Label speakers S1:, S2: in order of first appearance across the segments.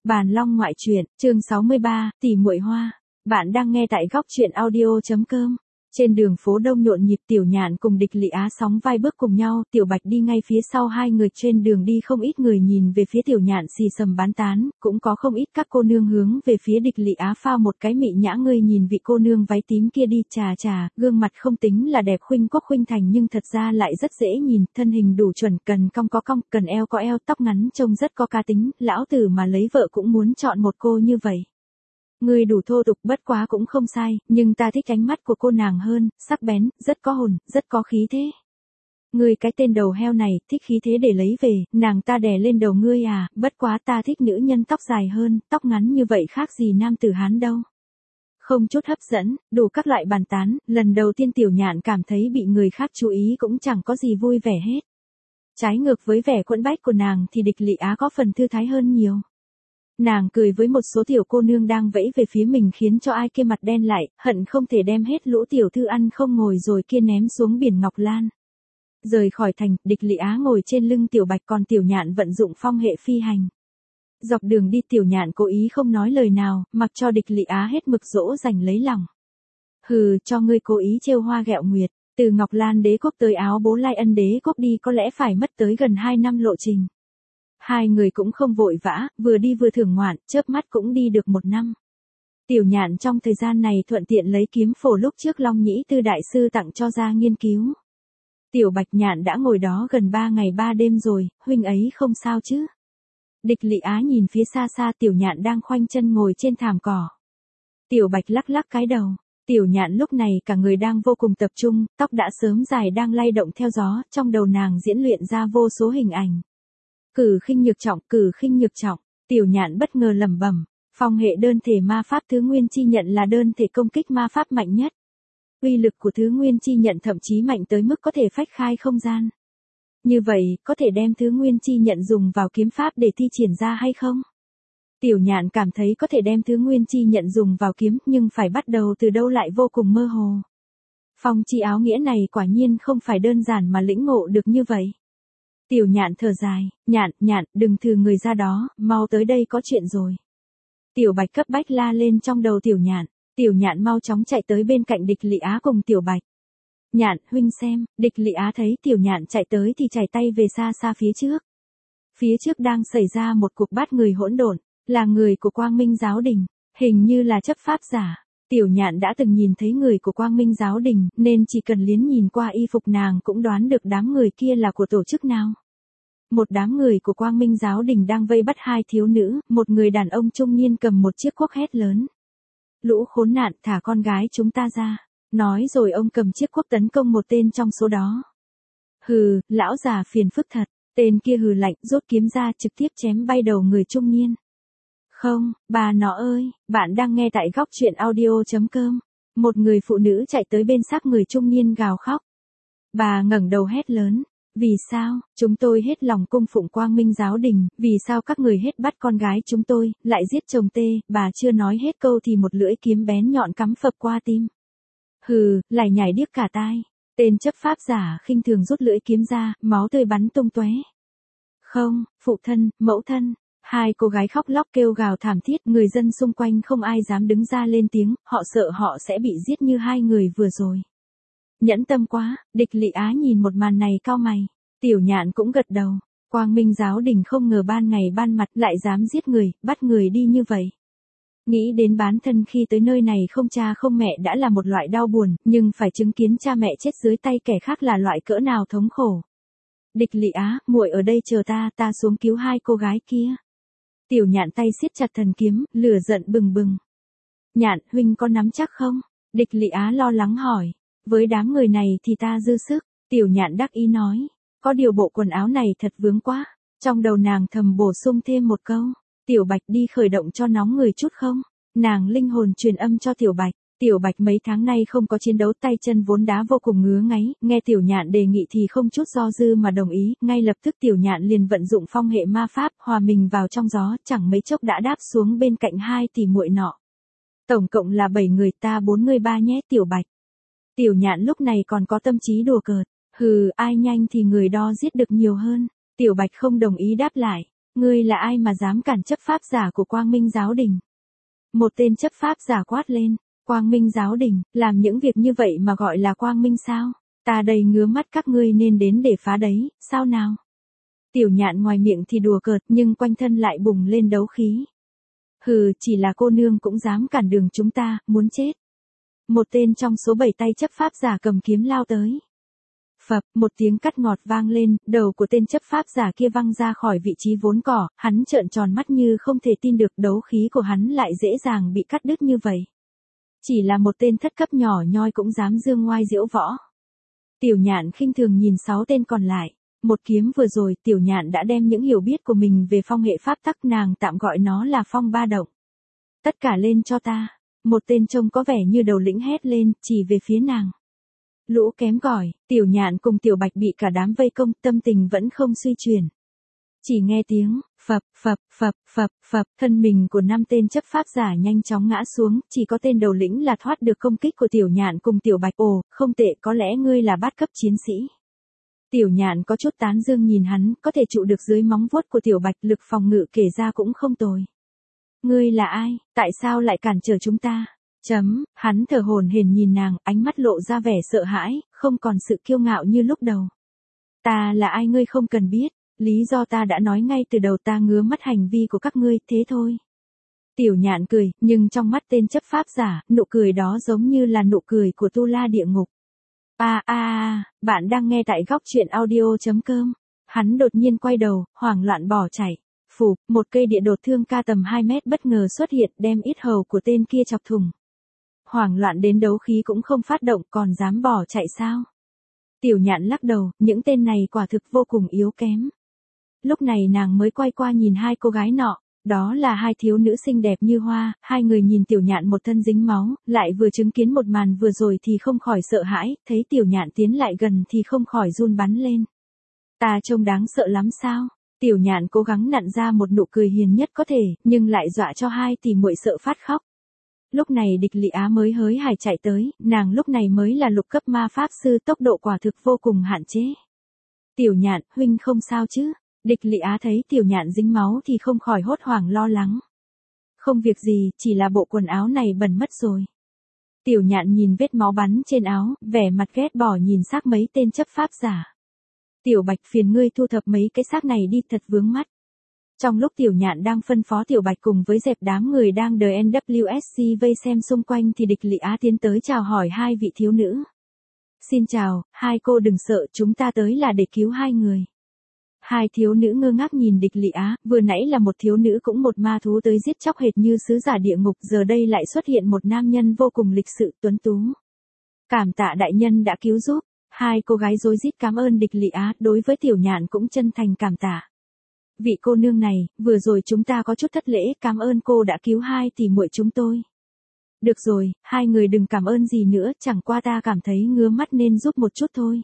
S1: Bàn Long ngoại truyện, chương 63, tỷ muội hoa. Bạn đang nghe tại góc truyện audio.com. Trên đường phố đông nhộn nhịp, Tiểu Nhạn cùng Địch Lị Á sóng vai bước cùng nhau, Tiểu Bạch đi ngay phía sau hai người. Trên đường đi không ít người nhìn về phía Tiểu Nhạn xì xầm bán tán, cũng có không ít các cô nương hướng về phía Địch Lị Á phao một cái mị nhã. Ngươi nhìn vị cô nương váy tím kia đi, chà, gương mặt không tính là đẹp khuynh quốc khuynh thành nhưng thật ra lại rất dễ nhìn, thân hình đủ chuẩn, cần cong có cong, cần eo có eo, tóc ngắn trông rất có cá tính, lão tử mà lấy vợ cũng muốn chọn một cô như vậy. Ngươi đủ thô tục, bất quá cũng không sai, nhưng ta thích ánh mắt của cô nàng hơn, sắc bén, rất có hồn, rất có khí thế. Ngươi cái tên đầu heo này, thích khí thế để lấy về, nàng ta đè lên đầu ngươi à, bất quá ta thích nữ nhân tóc dài hơn, tóc ngắn như vậy khác gì nam tử Hán đâu. Không chút hấp dẫn, đủ các loại bàn tán, lần đầu tiên Tiểu Nhạn cảm thấy bị người khác chú ý cũng chẳng có gì vui vẻ hết. Trái ngược với vẻ quẫn bách của nàng thì Địch Lị Á có phần thư thái hơn nhiều. Nàng cười với một số tiểu cô nương đang vẫy về phía mình khiến cho ai kia mặt đen lại, hận không thể đem hết lũ tiểu thư ăn không ngồi rồi kia ném xuống biển Ngọc Lan. Rời khỏi thành, Địch Lị Á ngồi trên lưng Tiểu Bạch, còn Tiểu Nhạn vận dụng phong hệ phi hành. Dọc đường đi Tiểu Nhạn cố ý không nói lời nào, mặc cho Địch Lị Á hết mực dỗ dành lấy lòng. Hừ, cho ngươi cố ý trêu hoa ghẹo nguyệt, từ Ngọc Lan đế quốc tới Áo Bố Lai Ân đế quốc đi có lẽ phải mất tới gần 2 năm lộ trình. Hai người cũng không vội vã, vừa đi vừa thưởng ngoạn, chớp mắt cũng đi được 1 năm. Tiểu Nhạn trong thời gian này thuận tiện lấy kiếm phổ lúc trước Long Nhĩ Tư đại sư tặng cho ra nghiên cứu. Tiểu Bạch, Nhạn đã ngồi đó gần 3 ngày 3 đêm rồi, huynh ấy không sao chứ? Địch Lị Á nhìn phía xa xa Tiểu Nhạn đang khoanh chân ngồi trên thảm cỏ. Tiểu Bạch lắc lắc cái đầu. Tiểu Nhạn lúc này cả người đang vô cùng tập trung, tóc đã sớm dài đang lay động theo gió, trong đầu nàng diễn luyện ra vô số hình ảnh. Cử khinh nhược trọng, Tiểu Nhạn bất ngờ lẩm bẩm, phong hệ đơn thể ma pháp thứ nguyên chi nhận là đơn thể công kích ma pháp mạnh nhất. Uy lực của thứ nguyên chi nhận thậm chí mạnh tới mức có thể phách khai không gian. Như vậy, có thể đem thứ nguyên chi nhận dùng vào kiếm pháp để thi triển ra hay không? Tiểu Nhạn cảm thấy có thể đem thứ nguyên chi nhận dùng vào kiếm, nhưng phải bắt đầu từ đâu lại vô cùng mơ hồ. Phong chi áo nghĩa này quả nhiên không phải đơn giản mà lĩnh ngộ được như vậy. Tiểu Nhạn thở dài, Nhạn, đừng thừ người ra đó, mau tới đây có chuyện rồi. Tiểu Bạch cấp bách la lên trong đầu Tiểu Nhạn mau chóng chạy tới bên cạnh Địch Lị Á cùng Tiểu Bạch. Nhạn, huynh xem, Địch Lị Á thấy Tiểu Nhạn chạy tới thì chảy tay về xa xa phía trước. Phía trước đang xảy ra một cuộc bắt người hỗn độn, là người của Quang Minh Giáo Đình, hình như là chấp pháp giả. Tiểu Nhạn đã từng nhìn thấy người của Quang Minh Giáo Đình, nên chỉ cần liếc nhìn qua y phục nàng cũng đoán được đám người kia là của tổ chức nào. Một đám người của Quang Minh Giáo Đình đang vây bắt 2 thiếu nữ, một người đàn ông trung niên cầm một chiếc cuốc hét lớn. Lũ khốn nạn, thả con gái chúng ta ra. Nói rồi ông cầm chiếc cuốc tấn công một tên trong số đó. Hừ, lão già phiền phức thật, tên kia hừ lạnh, rút kiếm ra trực tiếp chém bay đầu người trung niên. Không, bà nó ơi, bạn đang nghe tại góc truyện audio.com. Một người phụ nữ chạy tới bên xác người trung niên gào khóc. Bà ngẩng đầu hét lớn. Vì sao, chúng tôi hết lòng cung phụng Quang Minh Giáo Đình, vì sao các người hết bắt con gái chúng tôi, lại giết chồng tê, bà chưa nói hết câu thì một lưỡi kiếm bén nhọn cắm phập qua tim. Hừ, lại nhảy điếc cả tai. Tên chấp pháp giả khinh thường rút lưỡi kiếm ra, máu tươi bắn tung tóe. Không, phụ thân, mẫu thân. 2 cô gái khóc lóc kêu gào thảm thiết, người dân xung quanh không ai dám đứng ra lên tiếng, họ sợ họ sẽ bị giết như 2 người vừa rồi. Nhẫn tâm quá, Địch Lị Á nhìn một màn này cau mày. Tiểu Nhạn cũng gật đầu. Quang Minh Giáo Đình không ngờ ban ngày ban mặt lại dám giết người, bắt người đi như vậy. Nghĩ đến bán thân khi tới nơi này không cha không mẹ đã là một loại đau buồn, nhưng phải chứng kiến cha mẹ chết dưới tay kẻ khác là loại cỡ nào thống khổ. Địch Lị Á, muội ở đây chờ ta xuống cứu 2 cô gái kia. Tiểu Nhạn tay siết chặt thần kiếm, lửa giận bừng bừng. Nhạn, huynh có nắm chắc không? Địch Lị Á lo lắng hỏi. Với đám người này thì ta dư sức. Tiểu Nhạn đắc ý nói. Có điều bộ quần áo này thật vướng quá. Trong đầu nàng thầm bổ sung thêm một câu. Tiểu Bạch đi khởi động cho nóng người chút không? Nàng linh hồn truyền âm cho Tiểu Bạch. Tiểu Bạch mấy tháng nay không có chiến đấu, tay chân vốn đá vô cùng ngứa ngáy, nghe Tiểu Nhạn đề nghị thì không chút do dư mà đồng ý, ngay lập tức Tiểu Nhạn liền vận dụng phong hệ ma pháp, hòa mình vào trong gió, chẳng mấy chốc đã đáp xuống bên cạnh 2 tỷ muội nọ. Tổng cộng là 7 người, ta 43 nhé Tiểu Bạch. Tiểu Nhạn lúc này còn có tâm trí đùa cợt, hừ, ai nhanh thì người đó giết được nhiều hơn. Tiểu Bạch không đồng ý đáp lại. Ngươi là ai mà dám cản chấp pháp giả của Quang Minh giáo đình? Một tên chấp pháp giả quát lên, Quang Minh giáo đình, làm những việc như vậy mà gọi là Quang Minh sao? Ta đây ngứa mắt các ngươi nên đến để phá đấy, sao nào? Tiểu Nhạn ngoài miệng thì đùa cợt nhưng quanh thân lại bùng lên đấu khí. Hừ, chỉ là cô nương cũng dám cản đường chúng ta, muốn chết. Một tên trong số 7 tay chấp pháp giả cầm kiếm lao tới. Phập, một tiếng cắt ngọt vang lên, đầu của tên chấp pháp giả kia văng ra khỏi vị trí vốn cỏ, hắn trợn tròn mắt như không thể tin được đấu khí của hắn lại dễ dàng bị cắt đứt như vậy. Chỉ là một tên thất cấp nhỏ nhoi cũng dám dương ngoai diễu võ. Tiểu Nhạn khinh thường nhìn 6 tên còn lại. Một kiếm vừa rồi Tiểu Nhạn đã đem những hiểu biết của mình về phong hệ pháp tắc, nàng tạm gọi nó là phong ba động. Tất cả lên cho ta. Một tên trông có vẻ như đầu lĩnh hét lên, chỉ về phía nàng. Lũ kém cỏi, Tiểu Nhạn cùng Tiểu Bạch bị cả đám vây công, tâm tình vẫn không suy chuyển. Chỉ nghe tiếng, phập, phập, phập, phập, phập, thân mình của 5 tên chấp pháp giả nhanh chóng ngã xuống, chỉ có tên đầu lĩnh là thoát được công kích của Tiểu Nhạn cùng Tiểu Bạch. Ồ, không tệ, có lẽ ngươi là bát cấp chiến sĩ. Tiểu Nhạn có chút tán dương nhìn hắn, có thể trụ được dưới móng vuốt của Tiểu Bạch, lực phòng ngự kể ra cũng không tồi. Ngươi là ai, tại sao lại cản trở chúng ta? Hắn thở hổn hển nhìn nàng, ánh mắt lộ ra vẻ sợ hãi, không còn sự kiêu ngạo như lúc đầu. Ta là ai ngươi không cần biết, lý do ta đã nói ngay từ đầu, ta ngứa mắt hành vi của các ngươi, thế thôi. Tiểu Nhạn cười, nhưng trong mắt tên chấp pháp giả, nụ cười đó giống như là nụ cười của tu la địa ngục. Bạn đang nghe tại góc truyện audio.com. Hắn đột nhiên quay đầu, hoảng loạn bỏ chạy. Phụp, một cây địa đột thương ca tầm 2 mét bất ngờ xuất hiện, đem yết hầu của tên kia chọc thủng. Hoảng loạn đến đấu khí cũng không phát động, còn dám bỏ chạy sao? Tiểu Nhạn lắc đầu, những tên này quả thực vô cùng yếu kém. Lúc này nàng mới quay qua nhìn 2 cô gái nọ. Đó là 2 thiếu nữ xinh đẹp như hoa, 2 người nhìn Tiểu Nhạn một thân dính máu, lại vừa chứng kiến một màn vừa rồi thì không khỏi sợ hãi, thấy Tiểu Nhạn tiến lại gần thì không khỏi run bắn lên. Ta trông đáng sợ lắm sao? Tiểu Nhạn cố gắng nặn ra một nụ cười hiền nhất có thể, nhưng lại dọa cho 2 tỷ muội sợ phát khóc. Lúc này Địch Lị Á mới hới hải chạy tới, nàng lúc này mới là lục cấp ma pháp sư, tốc độ quả thực vô cùng hạn chế. Tiểu Nhạn, huynh không sao chứ? Địch Lị Á thấy Tiểu Nhạn dính máu thì không khỏi hốt hoảng lo lắng. Không việc gì, chỉ là bộ quần áo này bẩn mất rồi. Tiểu Nhạn nhìn vết máu bắn trên áo, vẻ mặt ghét bỏ nhìn xác mấy tên chấp pháp giả. Tiểu Bạch, phiền ngươi thu thập mấy cái xác này đi, thật vướng mắt. Trong lúc Tiểu Nhạn đang phân phó Tiểu Bạch cùng với dẹp đám người đang DNWSC vây xem xung quanh thì Địch Lị Á tiến tới chào hỏi 2 vị thiếu nữ. Xin chào, 2 cô đừng sợ, chúng ta tới là để cứu 2 người. 2 thiếu nữ ngơ ngác nhìn Địch Lị Á, vừa nãy là một thiếu nữ cũng một ma thú tới giết chóc hệt như sứ giả địa ngục, giờ đây lại xuất hiện một nam nhân vô cùng lịch sự tuấn tú. Cảm tạ đại nhân đã cứu giúp. 2 cô gái rối rít cảm ơn Địch Lị Á, đối với Tiểu Nhạn cũng chân thành cảm tạ. Vị cô nương này, vừa rồi chúng ta có chút thất lễ, cảm ơn cô đã cứu 2 tỷ muội chúng tôi. Được rồi, 2 người đừng cảm ơn gì nữa, chẳng qua ta cảm thấy ngứa mắt nên giúp một chút thôi.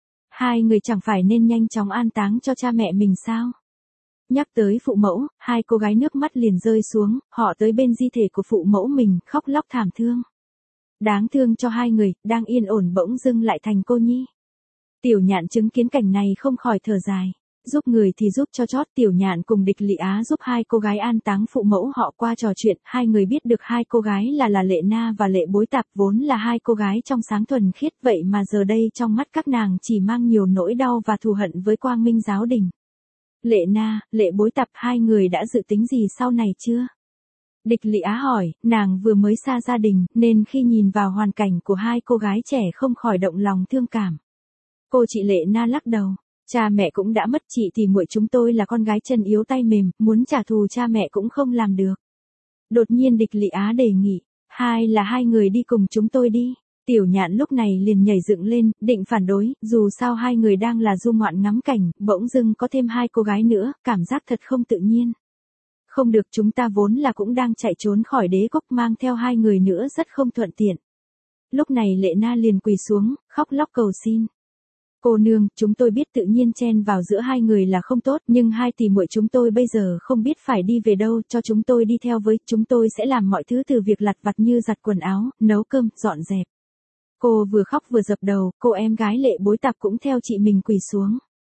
S1: 2 người chẳng phải nên nhanh chóng an táng cho cha mẹ mình sao? Nhắc tới phụ mẫu, 2 cô gái nước mắt liền rơi xuống, họ tới bên di thể của phụ mẫu mình, khóc lóc thảm thương. Đáng thương cho 2 người, đang yên ổn bỗng dưng lại thành cô nhi. Tiểu Nhạn chứng kiến cảnh này không khỏi thở dài. Giúp người thì giúp cho chót, Tiểu Nhạn cùng Địch Lị Á giúp 2 cô gái an táng phụ mẫu họ. Qua trò chuyện, 2 người biết được 2 cô gái là Lệ Na và Lệ Bối Tạp, vốn là 2 cô gái trong sáng thuần khiết, vậy mà giờ đây trong mắt các nàng chỉ mang nhiều nỗi đau và thù hận với Quang Minh giáo đình. Lệ Na, Lệ Bối Tạp, 2 người đã dự tính gì sau này chưa? Địch Lị Á hỏi, nàng vừa mới xa gia đình, nên khi nhìn vào hoàn cảnh của 2 cô gái trẻ không khỏi động lòng thương cảm. Cô chị Lệ Na lắc đầu. Cha mẹ cũng đã mất, chị thì muội chúng tôi là con gái chân yếu tay mềm, muốn trả thù cha mẹ cũng không làm được. Đột nhiên Địch Lị Á đề nghị, 2 người đi cùng chúng tôi đi. Tiểu Nhạn lúc này liền nhảy dựng lên, định phản đối, dù sao 2 người đang là du ngoạn ngắm cảnh, bỗng dưng có thêm 2 cô gái nữa, cảm giác thật không tự nhiên. Không được, chúng ta vốn là cũng đang chạy trốn khỏi đế quốc, mang theo 2 người nữa rất không thuận tiện. Lúc này Lệ Na liền quỳ xuống, khóc lóc cầu xin. Cô nương, chúng tôi biết tự nhiên chen vào giữa 2 người là không tốt, nhưng 2 tỷ muội chúng tôi bây giờ không biết phải đi về đâu, cho chúng tôi đi theo với, chúng tôi sẽ làm mọi thứ từ việc lặt vặt như giặt quần áo, nấu cơm, dọn dẹp. Cô vừa khóc vừa dập đầu, cô em gái Lệ Bối Tạp cũng theo chị mình quỳ xuống.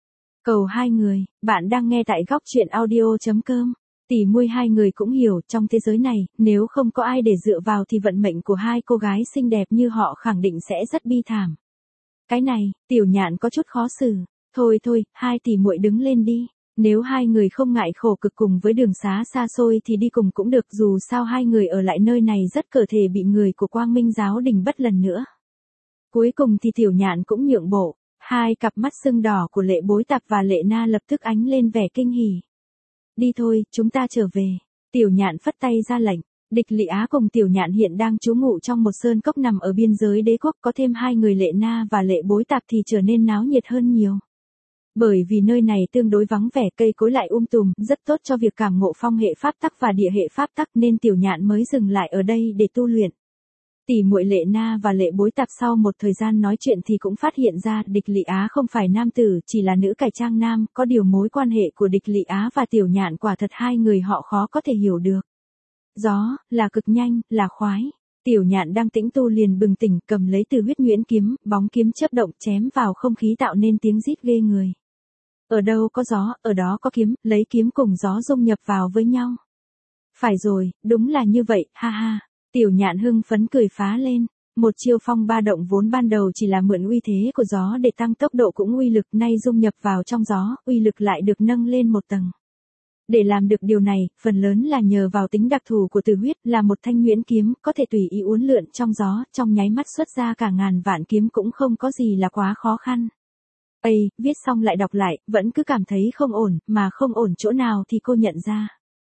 S1: Cầu hai người, bạn đang nghe tại góc chuyện audio.com. Tỉ muội hai người cũng hiểu, trong thế giới này, nếu không có ai để dựa vào thì vận mệnh của hai cô gái xinh đẹp như họ khẳng định sẽ rất bi thảm. Cái này, Tiểu Nhạn có chút khó xử. Thôi thôi, hai tỷ muội đứng lên đi. Nếu hai người không ngại khổ cực cùng với đường xá xa xôi thì đi cùng cũng được, dù sao hai người ở lại nơi này rất có thể bị người của Quang Minh giáo đình bắt lần nữa. Cuối cùng thì Tiểu Nhạn cũng nhượng bộ. Hai cặp mắt sưng đỏ của Lệ Bối Tạp và Lệ Na lập tức ánh lên vẻ kinh hỉ. Đi thôi, chúng ta trở về. Tiểu Nhạn phất tay ra lệnh. Địch Lị Á cùng Tiểu Nhạn hiện đang trú ngụ trong một sơn cốc nằm ở biên giới đế quốc, có thêm hai người Lệ Na và Lệ Bối Tạp thì trở nên náo nhiệt hơn nhiều. Bởi vì nơi này tương đối vắng vẻ, cây cối lại tùm, rất tốt cho việc cảm ngộ phong hệ pháp tắc và địa hệ pháp tắc, nên Tiểu Nhạn mới dừng lại ở đây để tu luyện. Tỷ muội Lệ Na và Lệ Bối Tạp sau một thời gian nói chuyện thì cũng phát hiện ra Địch Lị Á không phải nam tử, chỉ là nữ cải trang nam, có điều mối quan hệ của Địch Lị Á và Tiểu Nhạn quả thật hai người họ khó có thể hiểu được. Gió, là cực nhanh, là khoái. Tiểu Nhạn đang tĩnh tu liền bừng tỉnh, cầm lấy Từ Huyết Nhuyễn kiếm, bóng kiếm chớp động chém vào không khí tạo nên tiếng rít ghê người. Ở đâu có gió, ở đó có kiếm, lấy kiếm cùng gió dung nhập vào với nhau. Phải rồi, đúng là như vậy, ha ha. Tiểu Nhạn hưng phấn cười phá lên. Một chiêu phong ba động vốn ban đầu chỉ là mượn uy thế của gió để tăng tốc độ cũng uy lực, nay dung nhập vào trong gió, uy lực lại được nâng lên một tầng. Để làm được điều này, phần lớn là nhờ vào tính đặc thù của Từ Huyết, là một thanh nhuyễn kiếm, có thể tùy ý uốn lượn trong gió, trong nháy mắt xuất ra cả ngàn vạn kiếm cũng không có gì là quá khó khăn. Ây, viết xong lại đọc lại, vẫn cứ cảm thấy không ổn, mà không ổn chỗ nào thì cô nhận ra.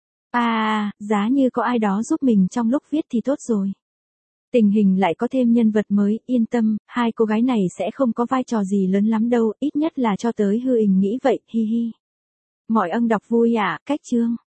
S1: Giá như có ai đó giúp mình trong lúc viết thì tốt rồi. Tình hình lại có thêm nhân vật mới, yên tâm, hai cô gái này sẽ không có vai trò gì lớn lắm đâu, ít nhất là cho tới hư hình nghĩ vậy, hi hi. Mọi ân đọc vui cách chương.